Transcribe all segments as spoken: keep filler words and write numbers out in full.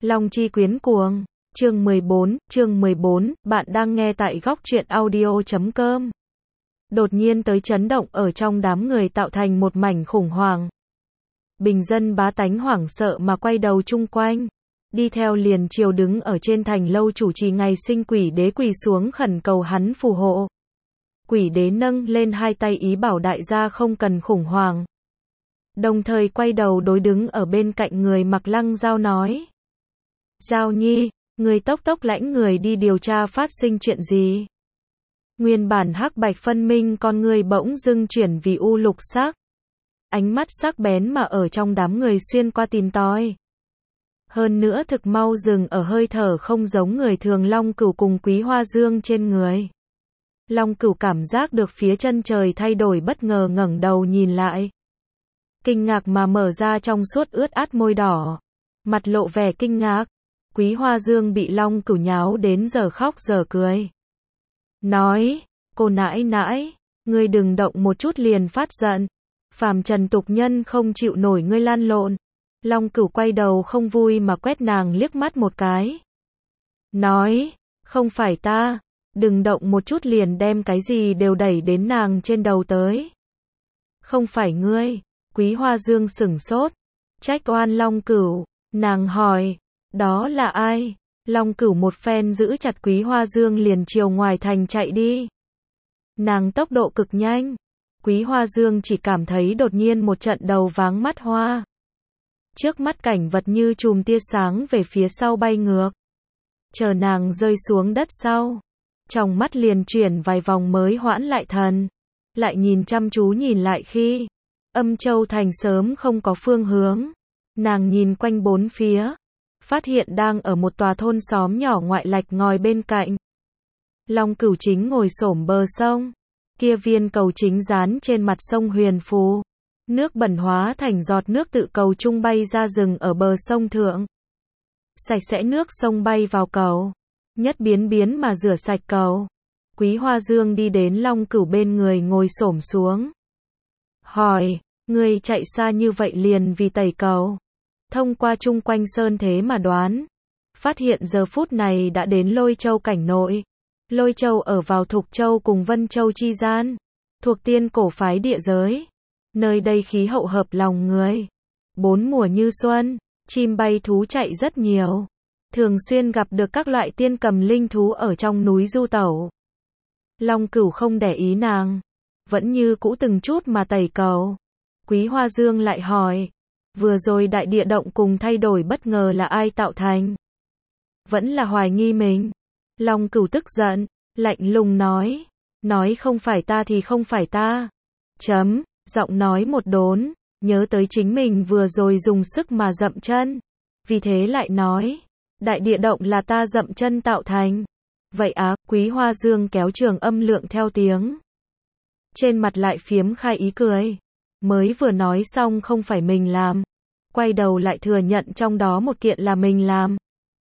Long Chi Quyến Cuồng, chương mười bốn, chương mười bốn, bạn đang nghe tại góc truyện audio chấm com. Đột nhiên tới chấn động ở trong đám người tạo thành một mảnh khủng hoảng. Bình dân bá tánh hoảng sợ mà quay đầu chung quanh. Đi theo liền triều đứng ở trên thành lâu chủ trì ngày sinh quỷ đế quỳ xuống khẩn cầu hắn phù hộ. Quỷ đế nâng lên hai tay ý bảo đại gia không cần khủng hoảng. Đồng thời quay đầu đối đứng ở bên cạnh người mặc lăng dao nói. Giao nhi, người tốc tốc lãnh người đi điều tra phát sinh chuyện gì. Nguyên bản hắc bạch phân minh con người bỗng dưng chuyển vì u lục sắc. Ánh mắt sắc bén mà ở trong đám người xuyên qua tìm tòi. Hơn nữa thực mau dừng ở hơi thở không giống người thường Long Cửu cùng Quý Hoa Dương trên người. Long Cửu cảm giác được phía chân trời thay đổi bất ngờ ngẩng đầu nhìn lại. Kinh ngạc mà mở ra trong suốt ướt át môi đỏ. Mặt lộ vẻ kinh ngạc. Quý Hoa Dương bị Long Cửu nháo đến giờ khóc giờ cười. Nói, cô nãi nãi, ngươi đừng động một chút liền phát giận. Phàm trần tục nhân không chịu nổi ngươi lan lộn. Long Cửu quay đầu không vui mà quét nàng liếc mắt một cái. Nói, không phải ta, đừng động một chút liền đem cái gì đều đẩy đến nàng trên đầu tới. Không phải ngươi, Quý Hoa Dương sửng sốt, trách oan Long Cửu, nàng hỏi, đó là ai? Long Cửu một phen giữ chặt Quý Hoa Dương liền chiều ngoài thành chạy đi. Nàng tốc độ cực nhanh, Quý Hoa Dương chỉ cảm thấy đột nhiên một trận đầu váng mắt hoa. Trước mắt cảnh vật như chùm tia sáng về phía sau bay ngược. Chờ nàng rơi xuống đất sau. Trong mắt liền chuyển vài vòng mới hoãn lại thần. Lại nhìn chăm chú nhìn lại khi. Âm Châu Thành sớm không có phương hướng. Nàng nhìn quanh bốn phía. Phát hiện đang ở một tòa thôn xóm nhỏ ngoại lạch ngòi bên cạnh. Long Cửu chính ngồi xổm bờ sông. Kia viên cầu chính dán trên mặt sông huyền phù. Nước bẩn hóa thành giọt nước tự cầu trung bay ra rừng ở bờ sông thượng. Sạch sẽ nước sông bay vào cầu. Nhất biến biến mà rửa sạch cầu. Quý Hoa Dương đi đến Long Cửu bên người ngồi xổm xuống. Hỏi, ngươi chạy xa như vậy liền vì tẩy cầu. Thông qua chung quanh sơn thế mà đoán. Phát hiện giờ phút này đã đến Lôi Châu cảnh nội. Lôi Châu ở vào Thục Châu cùng Vân Châu chi gian. Thuộc tiên cổ phái địa giới. Nơi đây khí hậu hợp lòng người. Bốn mùa như xuân, chim bay thú chạy rất nhiều. Thường xuyên gặp được các loại tiên cầm linh thú ở trong núi du tẩu. Long Cửu không để ý nàng. Vẫn như cũ từng chút mà tẩy cầu. Quý Hoa Dương lại hỏi. Vừa rồi đại địa động cùng thay đổi bất ngờ là ai tạo thành? Vẫn là hoài nghi mình. Long Cửu tức giận, lạnh lùng nói. Nói không phải ta thì không phải ta. Chấm. Giọng nói một đốn, nhớ tới chính mình vừa rồi dùng sức mà dậm chân. Vì thế lại nói, đại địa động là ta dậm chân tạo thành. Vậy á, Quý Hoa Dương kéo trường âm lượng theo tiếng. Trên mặt lại phiếm khai ý cười. Mới vừa nói xong không phải mình làm. Quay đầu lại thừa nhận trong đó một kiện là mình làm.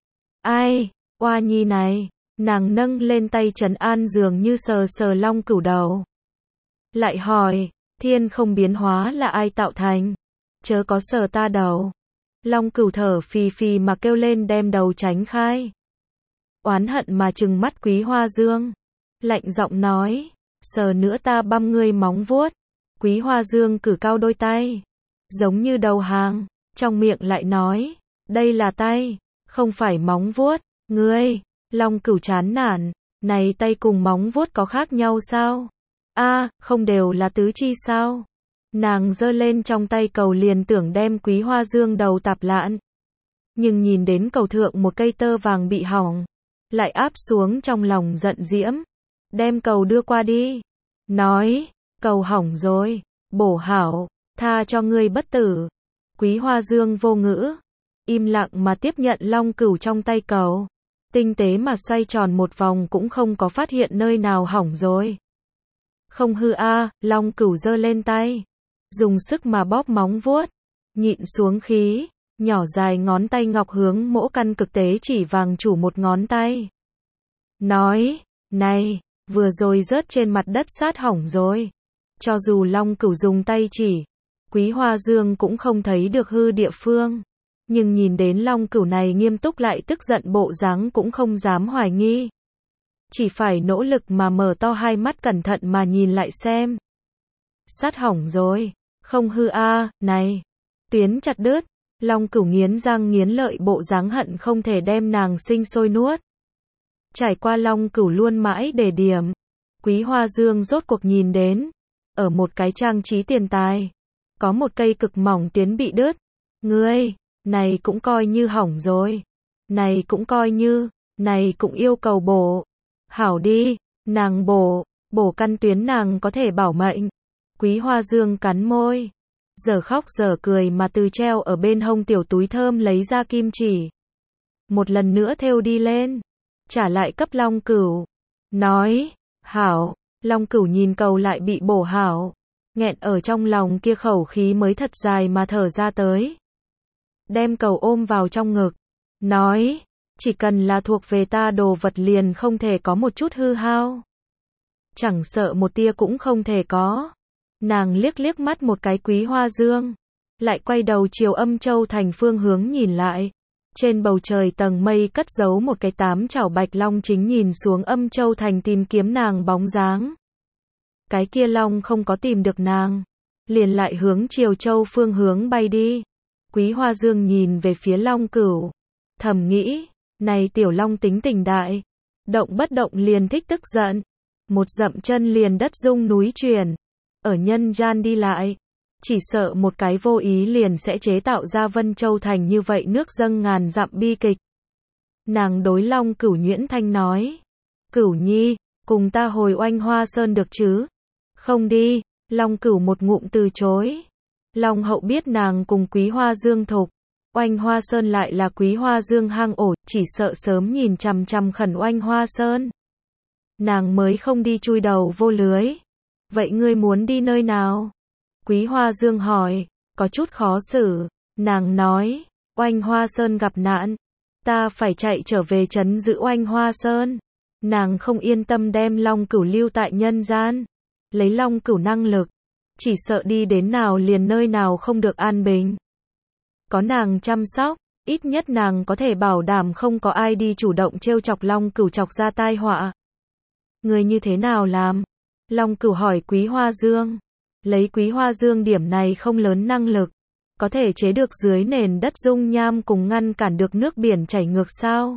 Ai, oa nhi này, nàng nâng lên tay trấn an dường như sờ sờ Long Cửu đầu. Lại hỏi. Thiên không biến hóa là ai tạo thành? Chớ có sờ ta đầu. Long Cửu thở phì phì mà kêu lên đem đầu tránh khai. Oán hận mà trừng mắt Quý Hoa Dương. Lạnh giọng nói. Sờ nữa ta băm ngươi móng vuốt. Quý Hoa Dương cử cao đôi tay. Giống như đầu hàng. Trong miệng lại nói. Đây là tay. Không phải móng vuốt. Ngươi. Long Cửu chán nản. Này tay cùng móng vuốt có khác nhau sao? A, à, không đều là tứ chi sao? Nàng giơ lên trong tay cầu liền tưởng đem Quý Hoa Dương đầu tạp lạn. Nhưng nhìn đến cầu thượng một cây tơ vàng bị hỏng. Lại áp xuống trong lòng giận diễm. Đem cầu đưa qua đi. Nói, cầu hỏng rồi. Bổ hảo, tha cho ngươi bất tử. Quý Hoa Dương vô ngữ. Im lặng mà tiếp nhận Long Cửu trong tay cầu. Tinh tế mà xoay tròn một vòng cũng không có phát hiện nơi nào hỏng rồi. Không hư a, à, Long Cửu giơ lên tay. Dùng sức mà bóp móng vuốt. Nhịn xuống khí. Nhỏ dài ngón tay ngọc hướng mỗ căn cực tế chỉ vàng chủ một ngón tay. Nói, này, vừa rồi rớt trên mặt đất sát hỏng rồi. Cho dù Long Cửu dùng tay chỉ. Quý Hoa Dương cũng không thấy được hư địa phương. nhưng nhìn đến Long Cửu này nghiêm túc lại tức giận bộ dáng cũng không dám hoài nghi. Chỉ phải nỗ lực mà mở to hai mắt cẩn thận mà nhìn lại xem. Sắt hỏng rồi, không hư a, à, này. Tuyến chặt đứt, Long Cửu nghiến răng nghiến lợi bộ dáng hận không thể đem nàng sinh sôi nuốt. Trải qua Long Cửu luôn mãi để điểm, Quý Hoa Dương rốt cuộc nhìn đến, ở một cái trang trí tiền tài, có một cây cực mỏng tuyến bị đứt. Ngươi, này cũng coi như hỏng rồi. Này cũng coi như, này cũng yêu cầu bổ. Hảo đi, nàng bổ, bổ căn tuyến nàng có thể bảo mệnh. Quý Hoa Dương cắn môi, giờ khóc giờ cười mà từ treo ở bên hông tiểu túi thơm lấy ra kim chỉ. Một lần nữa thêu đi lên, trả lại cấp Long Cửu. Nói, hảo, Long Cửu nhìn cầu lại bị bổ hảo. Nghẹn ở trong lòng kia khẩu khí mới thật dài mà thở ra tới. Đem cầu ôm vào trong ngực. Nói, chỉ cần là thuộc về ta đồ vật liền không thể có một chút hư hao. Chẳng sợ một tia cũng không thể có. Nàng liếc liếc mắt một cái Quý Hoa Dương. Lại quay đầu chiều Âm Châu Thành phương hướng nhìn lại. Trên bầu trời tầng mây cất giấu một cái tám chảo bạch long chính nhìn xuống Âm Châu Thành tìm kiếm nàng bóng dáng. Cái kia long không có tìm được nàng. Liền lại hướng Triều Châu phương hướng bay đi. Quý Hoa Dương nhìn về phía Long Cửu. Thầm nghĩ, này tiểu long tính tình đại. Động bất động liền thích tức giận. Một dậm chân liền đất rung núi chuyển. Ở nhân gian đi lại. Chỉ sợ một cái vô ý liền sẽ chế tạo ra Vân Châu Thành như vậy nước dâng ngàn dặm bi kịch. Nàng đối Long Cửu nhuyễn thanh nói. Cửu nhi, cùng ta hồi Oanh Hoa Sơn được chứ? Không đi, Long Cửu một ngụm từ chối. Long hậu biết nàng cùng Quý Hoa Dương thục. Oanh Hoa Sơn lại là Quý Hoa Dương hang ổ, chỉ sợ sớm nhìn chằm chằm khẩn Oanh Hoa Sơn. Nàng mới không đi chui đầu vô lưới. Vậy ngươi muốn đi nơi nào? Quý Hoa Dương hỏi, có chút khó xử. Nàng nói, Oanh Hoa Sơn gặp nạn. Ta phải chạy trở về trấn giữ Oanh Hoa Sơn. Nàng không yên tâm đem Long Cửu lưu tại nhân gian. Lấy Long Cửu năng lực. Chỉ sợ đi đến nào liền nơi nào không được an bình. Có nàng chăm sóc, ít nhất nàng có thể bảo đảm không có ai đi chủ động trêu chọc Long Cửu chọc ra tai họa. Người như thế nào làm? Long Cửu hỏi Quý Hoa Dương. Lấy Quý Hoa Dương điểm này không lớn năng lực. Có thể chế được dưới nền đất dung nham cùng ngăn cản được nước biển chảy ngược sao?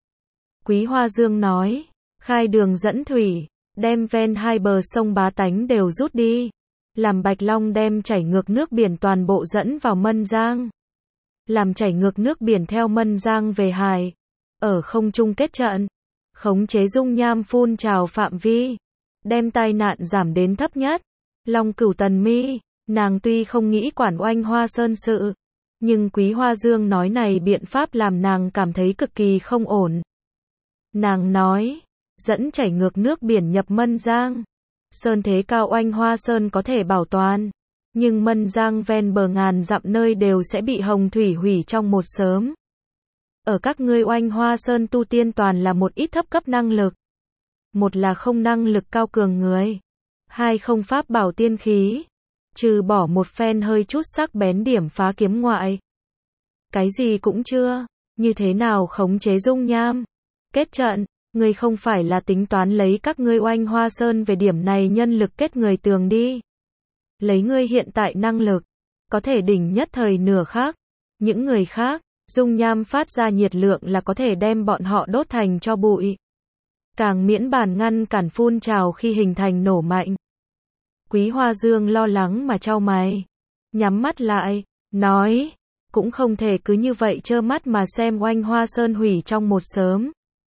Quý Hoa Dương nói. Khai đường dẫn thủy. Đem ven hai bờ sông bá tánh đều rút đi. Làm Bạch Long đem chảy ngược nước biển toàn bộ dẫn vào Mân Giang. Làm chảy ngược nước biển theo Mân Giang về hải. Ở không trung kết trận. Khống chế dung nham phun trào phạm vi. Đem tai nạn giảm đến thấp nhất. Long Cửu tần mi. Nàng tuy không nghĩ quản Oanh Hoa Sơn sự. Nhưng Quý Hoa Dương nói này biện pháp làm nàng cảm thấy cực kỳ không ổn. Nàng nói. Dẫn chảy ngược nước biển nhập Mân Giang. Sơn thế cao Oanh Hoa Sơn có thể bảo toàn. Nhưng Mân Giang ven bờ ngàn dặm nơi đều sẽ bị hồng thủy hủy trong một sớm. Ở các ngươi Oanh Hoa Sơn tu tiên toàn là một ít thấp cấp năng lực. Một là không năng lực cao cường người. Hai không pháp bảo tiên khí. Trừ bỏ một phen hơi chút sắc bén điểm phá kiếm ngoại. Cái gì cũng chưa. Như thế nào khống chế dung nham? Kết trận. Ngươi không phải là tính toán lấy các ngươi Oanh Hoa Sơn về điểm này nhân lực kết người tường đi. Lấy ngươi hiện tại năng lực. Có thể đỉnh nhất thời nửa khác. Những người khác. Dung nham phát ra nhiệt lượng là có thể đem bọn họ đốt thành cho bụi. Càng miễn bàn ngăn cản phun trào khi hình thành nổ mạnh. Quý Hoa Dương lo lắng mà chau mày. Nhắm mắt lại. Nói. Cũng không thể cứ như vậy trơ mắt mà xem Oanh Hoa Sơn hủy trong một sớm.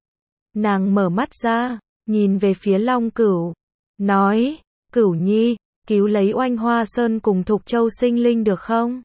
Nàng mở mắt ra. Nhìn về phía Long Cửu. Nói. Cửu nhi. Cứu lấy Oanh Hoa Sơn cùng Thục Châu sinh linh được không?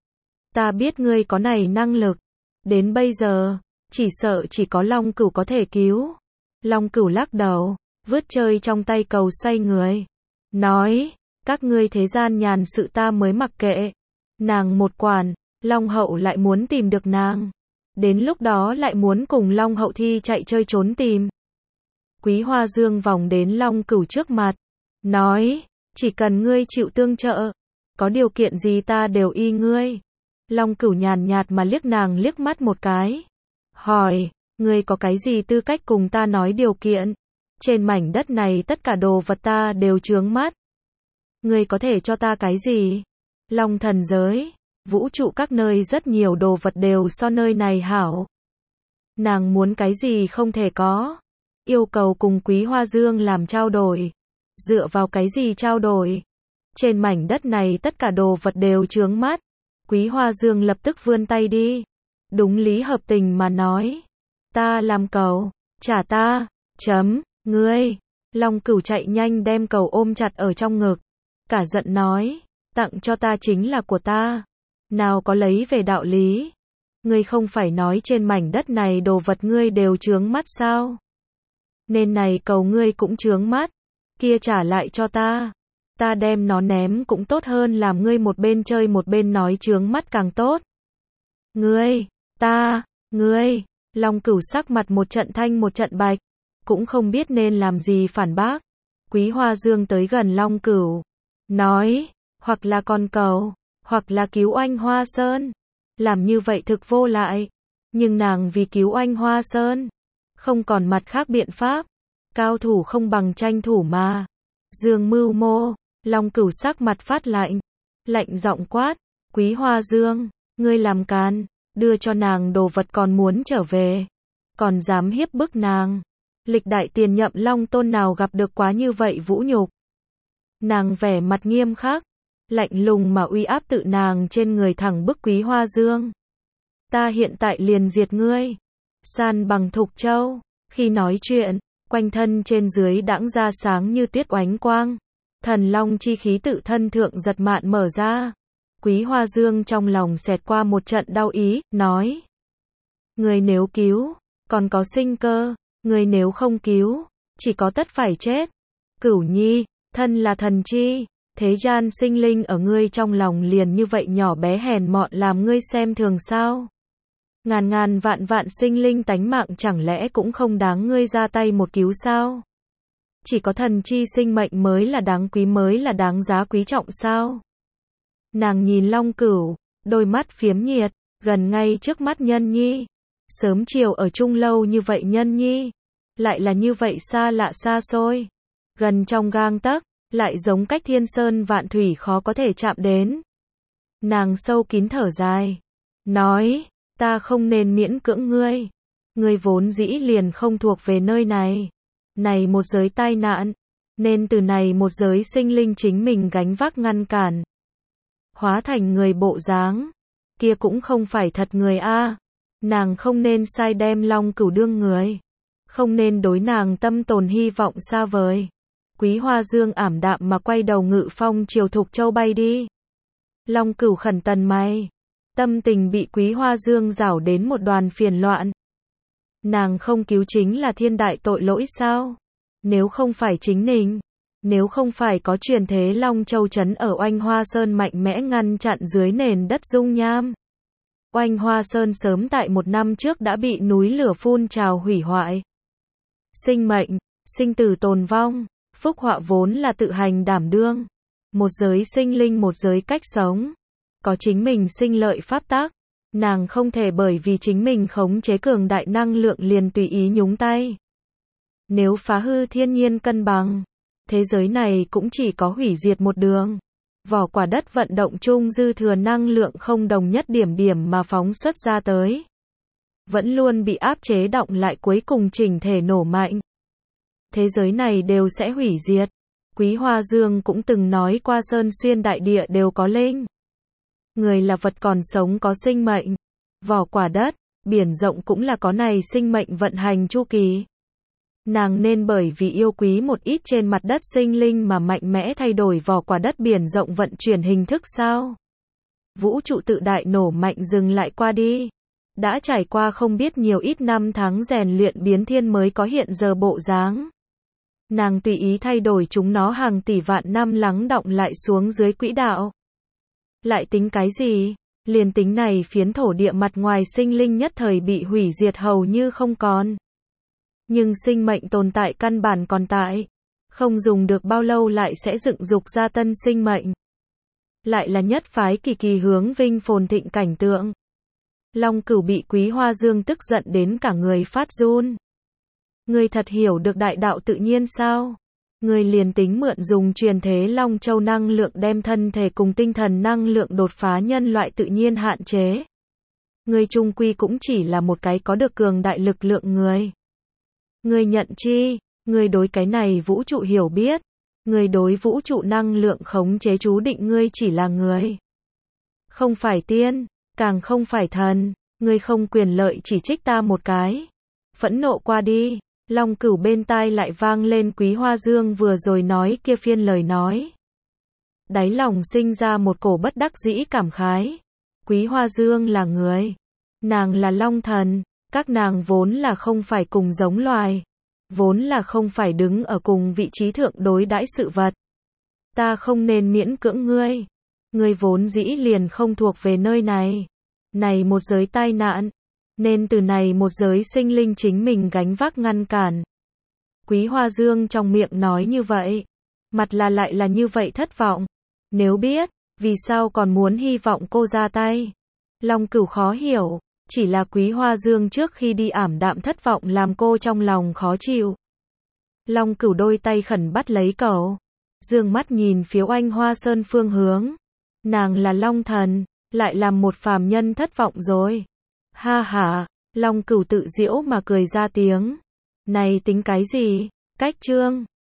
Ta biết ngươi có này năng lực. Đến bây giờ. Chỉ sợ chỉ có Long Cửu có thể cứu. Long Cửu lắc đầu. Vứt chơi trong tay cầu xoay người. Nói. Các ngươi thế gian nhàn sự ta mới mặc kệ. Nàng một quản. Long hậu lại muốn tìm được nàng. Đến lúc đó lại muốn cùng Long hậu thi chạy chơi trốn tìm. Quý Hoa Dương vòng đến Long Cửu trước mặt. Nói. Chỉ cần ngươi chịu tương trợ. Có điều kiện gì ta đều y ngươi. Long Cửu nhàn nhạt mà liếc nàng liếc mắt một cái. Hỏi, ngươi có cái gì tư cách cùng ta nói điều kiện? Trên mảnh đất này tất cả đồ vật ta đều chướng mắt. Ngươi có thể cho ta cái gì? Long thần giới, vũ trụ các nơi rất nhiều đồ vật đều so nơi này hảo. Nàng muốn cái gì không thể có. Yêu cầu cùng Quý Hoa Dương làm trao đổi. Dựa vào cái gì trao đổi? Trên mảnh đất này tất cả đồ vật đều chướng mắt. Quý Hoa Dương lập tức vươn tay đi. Đúng lý hợp tình mà nói. Ta làm cầu, trả ta, chấm, ngươi. Long Cửu chạy nhanh đem cầu ôm chặt ở trong ngực. Cả giận nói, tặng cho ta chính là của ta. Nào có lấy về đạo lý. Ngươi không phải nói trên mảnh đất này đồ vật ngươi đều chướng mắt sao? Nên này cầu ngươi cũng chướng mắt. Kia trả lại cho ta. Ta đem nó ném cũng tốt hơn làm ngươi một bên chơi một bên nói chướng mắt càng tốt. Ngươi, ta, ngươi. Long Cửu sắc mặt một trận thanh một trận bạch. Cũng không biết nên làm gì phản bác. Quý Hoa Dương tới gần Long Cửu. Nói, hoặc là con cầu, hoặc là cứu Oanh Hoa Sơn. Làm như vậy thực vô lại. Nhưng nàng vì cứu Oanh Hoa Sơn. Không còn mặt khác biện pháp. Cao thủ không bằng tranh thủ mà. Dương mưu mô. Long Cửu sắc mặt phát lạnh. Lạnh giọng quát. Quý Hoa Dương, ngươi làm can. Đưa cho nàng đồ vật còn muốn trở về. Còn dám hiếp bức nàng. Lịch đại tiền nhậm Long Tôn nào gặp được quá như vậy vũ nhục. Nàng vẻ mặt nghiêm khắc. Lạnh lùng mà uy áp tự nàng trên người thẳng bức Quý Hoa Dương. Ta hiện tại liền diệt ngươi. San bằng Thục Châu. Khi nói chuyện, quanh thân trên dưới đãng ra sáng như tuyết oánh quang. Thần long chi khí tự thân thượng giật mạn mở ra. Quý Hoa Dương trong lòng xẹt qua một trận đau ý, nói. Người nếu cứu, còn có sinh cơ. Người nếu không cứu, chỉ có tất phải chết. Cửu Nhi, thân là thần chi. Thế gian sinh linh ở ngươi trong lòng liền như vậy nhỏ bé hèn mọn làm ngươi xem thường sao? Ngàn ngàn vạn vạn sinh linh tánh mạng chẳng lẽ cũng không đáng ngươi ra tay một cứu sao? Chỉ có thần chi sinh mệnh mới là đáng quý mới là đáng giá quý trọng sao? Nàng nhìn Long Cửu, đôi mắt phiếm nhiệt, gần ngay trước mắt Nhân Nhi. Sớm chiều ở chung lâu như vậy Nhân Nhi, lại là như vậy xa lạ xa xôi. Gần trong gang tấc, lại giống cách thiên sơn vạn thủy khó có thể chạm đến. Nàng sâu kín thở dài, nói, ta không nên miễn cưỡng ngươi. Ngươi vốn dĩ liền không thuộc về nơi này. Này một giới tai nạn, nên từ này một giới sinh linh chính mình gánh vác ngăn cản. Hóa thành người bộ dáng, kia cũng không phải thật người a. Nàng không nên sai đem Long Cửu đương người. Không nên đối nàng tâm tồn hy vọng xa vời. Quý Hoa Dương ảm đạm mà quay đầu ngự phong chiều Thục Châu bay đi. Long Cửu khẩn tần mày. Tâm tình bị Quý Hoa Dương rảo đến một đoàn phiền loạn. Nàng không cứu chính là thiên đại tội lỗi sao? Nếu không phải chính mình, nếu không phải có truyền thế Long Châu trấn ở Oanh Hoa Sơn mạnh mẽ ngăn chặn dưới nền đất dung nham. Oanh Hoa Sơn sớm tại một năm trước đã bị núi lửa phun trào hủy hoại. Sinh mệnh, sinh tử tồn vong, phúc họa vốn là tự hành đảm đương. Một giới sinh linh một giới cách sống. Có chính mình sinh lợi pháp tắc. Nàng không thể bởi vì chính mình khống chế cường đại năng lượng liền tùy ý nhúng tay. Nếu phá hư thiên nhiên cân bằng, thế giới này cũng chỉ có hủy diệt một đường. Vỏ quả đất vận động chung dư thừa năng lượng không đồng nhất điểm điểm mà phóng xuất ra tới. Vẫn luôn bị áp chế động lại cuối cùng chỉnh thể nổ mạnh. Thế giới này đều sẽ hủy diệt. Quý Hoa Dương cũng từng nói qua sơn xuyên đại địa đều có linh. Người là vật còn sống có sinh mệnh. Vỏ quả đất, biển rộng cũng là có này sinh mệnh vận hành chu kỳ. Nàng nên bởi vì yêu quý một ít trên mặt đất sinh linh mà mạnh mẽ thay đổi vỏ quả đất biển rộng vận chuyển hình thức sao? Vũ trụ tự đại nổ mạnh dừng lại qua đi. Đã trải qua không biết nhiều ít năm tháng rèn luyện biến thiên mới có hiện giờ bộ dáng. Nàng tùy ý thay đổi chúng nó hàng tỷ vạn năm lắng đọng lại xuống dưới quỹ đạo. Lại tính cái gì? Liền tính này phiến thổ địa mặt ngoài sinh linh nhất thời bị hủy diệt hầu như không còn. Nhưng sinh mệnh tồn tại căn bản còn tại. Không dùng được bao lâu lại sẽ dựng dục ra tân sinh mệnh. lại là nhất phái kỳ kỳ hướng vinh phồn thịnh cảnh tượng. Long Cửu bị Quý Hoa Dương tức giận đến cả người phát run. Ngươi thật hiểu được đại đạo tự nhiên sao? Ngươi liền tính mượn dùng truyền thế Long Châu năng lượng đem thân thể cùng tinh thần năng lượng đột phá nhân loại tự nhiên hạn chế. Ngươi chung quy cũng chỉ là một cái có được cường đại lực lượng người. Ngươi nhận chi? Ngươi đối cái này vũ trụ hiểu biết. Ngươi đối vũ trụ năng lượng khống chế chú định ngươi chỉ là người. Không phải tiên, càng không phải thần. Ngươi không quyền lợi chỉ trích ta một cái. Phẫn nộ qua đi. Long Cửu bên tai lại vang lên Quý Hoa Dương vừa rồi nói kia phiên lời nói. Đáy lòng sinh ra một cổ bất đắc dĩ cảm khái. Quý Hoa Dương là người. Nàng là Long Thần. Các nàng vốn là không phải cùng giống loài. Vốn là không phải đứng ở cùng vị trí thượng đối đãi sự vật. Ta không nên miễn cưỡng ngươi. Ngươi vốn dĩ liền không thuộc về nơi này. Này một giới tai nạn. Nên từ này một giới sinh linh chính mình gánh vác ngăn cản. Quý Hoa Dương trong miệng nói như vậy. Mặt là lại là như vậy thất vọng. Nếu biết, vì sao còn muốn hy vọng cô ra tay? Long Cửu khó hiểu. Chỉ là Quý Hoa Dương trước khi đi ảm đạm thất vọng làm cô trong lòng khó chịu. Long Cửu đôi tay khẩn bắt lấy cậu. Dương mắt nhìn phía Oanh Hoa Sơn phương hướng. Nàng là Long Thần, lại làm một phàm nhân thất vọng rồi. Ha ha, Long Cửu tự giễu mà cười ra tiếng. Này tính cái gì? Cách chương.